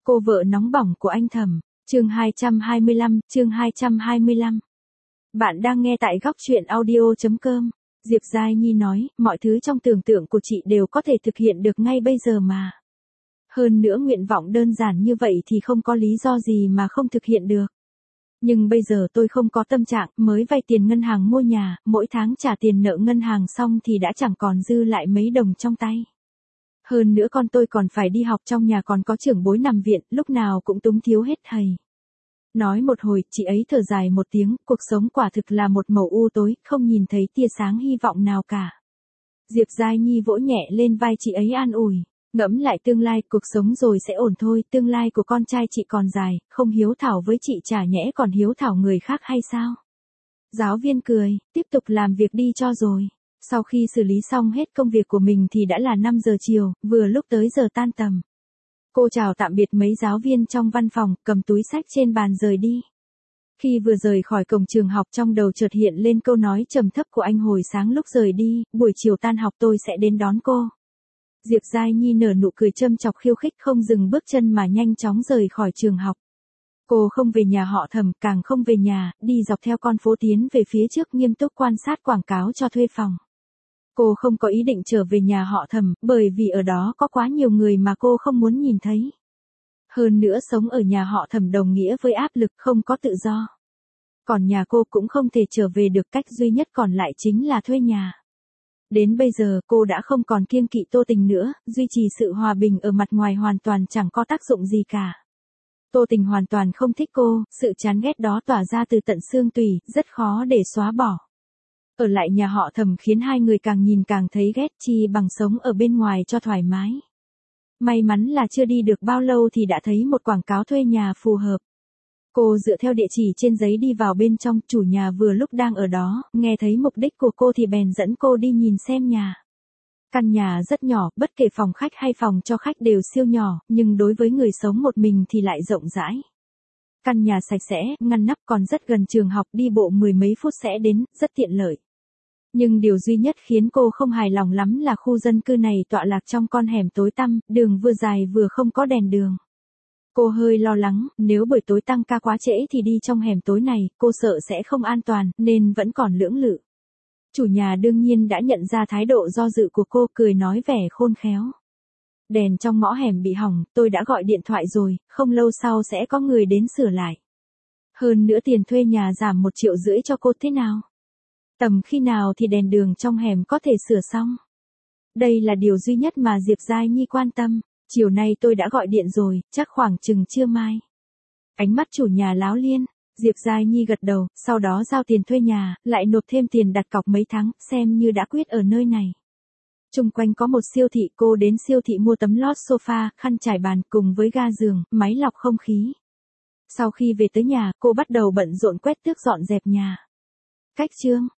Cô vợ nóng bỏng của anh Thẩm, chương 225. Bạn đang nghe tại góc truyện audio.com. Diệp Giai Nhi nói, mọi thứ trong tưởng tượng của chị đều có thể thực hiện được ngay bây giờ mà. Hơn nữa nguyện vọng đơn giản như vậy thì không có lý do gì mà không thực hiện được. Nhưng bây giờ tôi không có tâm trạng, mới vay tiền ngân hàng mua nhà, mỗi tháng trả tiền nợ ngân hàng xong thì đã chẳng còn dư lại mấy đồng trong tay. Hơn nữa con tôi còn phải đi học, trong nhà còn có trưởng bối nằm viện, lúc nào cũng túng thiếu hết thầy. Nói một hồi, chị ấy thở dài một tiếng, cuộc sống quả thực là một màu u tối, không nhìn thấy tia sáng hy vọng nào cả. Diệp Giai Nhi vỗ nhẹ lên vai chị ấy an ủi, ngẫm lại tương lai, cuộc sống rồi sẽ ổn thôi, tương lai của con trai chị còn dài, không hiếu thảo với chị chả nhẽ còn hiếu thảo người khác hay sao? Giáo viên cười, tiếp tục làm việc đi cho rồi. Sau khi xử lý xong hết công việc của mình thì đã là 5 giờ chiều, vừa lúc tới giờ tan tầm. Cô chào tạm biệt mấy giáo viên trong văn phòng, cầm túi xách trên bàn rời đi. Khi vừa rời khỏi cổng trường học, trong đầu chợt hiện lên câu nói trầm thấp của anh hồi sáng lúc rời đi, buổi chiều tan học tôi sẽ đến đón cô. Diệp Giai Nhi nở nụ cười châm chọc khiêu khích, không dừng bước chân mà nhanh chóng rời khỏi trường học. Cô không về nhà họ Thẩm, càng không về nhà, đi dọc theo con phố tiến về phía trước, nghiêm túc quan sát quảng cáo cho thuê phòng. Cô không có ý định trở về nhà họ Thẩm, bởi vì ở đó có quá nhiều người mà cô không muốn nhìn thấy. Hơn nữa sống ở nhà họ Thẩm đồng nghĩa với áp lực, không có tự do. Còn nhà cô cũng không thể trở về được, cách duy nhất còn lại chính là thuê nhà. Đến bây giờ cô đã không còn kiêng kỵ Tô Tình nữa, duy trì sự hòa bình ở mặt ngoài hoàn toàn chẳng có tác dụng gì cả. Tô Tình hoàn toàn không thích cô, sự chán ghét đó tỏa ra từ tận xương tủy, rất khó để xóa bỏ. Ở lại nhà họ Thẩm khiến hai người càng nhìn càng thấy ghét, chi bằng sống ở bên ngoài cho thoải mái. May mắn là chưa đi được bao lâu thì đã thấy một quảng cáo thuê nhà phù hợp. Cô dựa theo địa chỉ trên giấy đi vào bên trong, chủ nhà vừa lúc đang ở đó, nghe thấy mục đích của cô thì bèn dẫn cô đi nhìn xem nhà. Căn nhà rất nhỏ, bất kể phòng khách hay phòng cho khách đều siêu nhỏ, nhưng đối với người sống một mình thì lại rộng rãi. Căn nhà sạch sẽ, ngăn nắp, còn rất gần trường học, đi bộ 10 mấy phút sẽ đến, rất tiện lợi. Nhưng điều duy nhất khiến cô không hài lòng lắm là khu dân cư này tọa lạc trong con hẻm tối tăm, đường vừa dài vừa không có đèn đường. Cô hơi lo lắng, nếu buổi tối tăng ca quá trễ thì đi trong hẻm tối này, cô sợ sẽ không an toàn, nên vẫn còn lưỡng lự. Chủ nhà đương nhiên đã nhận ra thái độ do dự của cô, cười nói vẻ khôn khéo. Đèn trong ngõ hẻm bị hỏng, tôi đã gọi điện thoại rồi, không lâu sau sẽ có người đến sửa lại. Hơn nữa tiền thuê nhà giảm 1,5 triệu cho cô, thế nào? Tầm khi nào thì đèn đường trong hẻm có thể sửa xong? Đây là điều duy nhất mà Diệp Giai Nhi quan tâm. Chiều nay tôi đã gọi điện rồi, chắc khoảng chừng trưa mai. Ánh mắt chủ nhà láo liên, Diệp Giai Nhi gật đầu, sau đó giao tiền thuê nhà, lại nộp thêm tiền đặt cọc mấy tháng, xem như đã quyết ở nơi này. Chung quanh có một siêu thị, cô đến siêu thị mua tấm lót sofa, khăn trải bàn cùng với ga giường, máy lọc không khí. Sau khi về tới nhà, cô bắt đầu bận rộn quét tước dọn dẹp nhà. Cách chương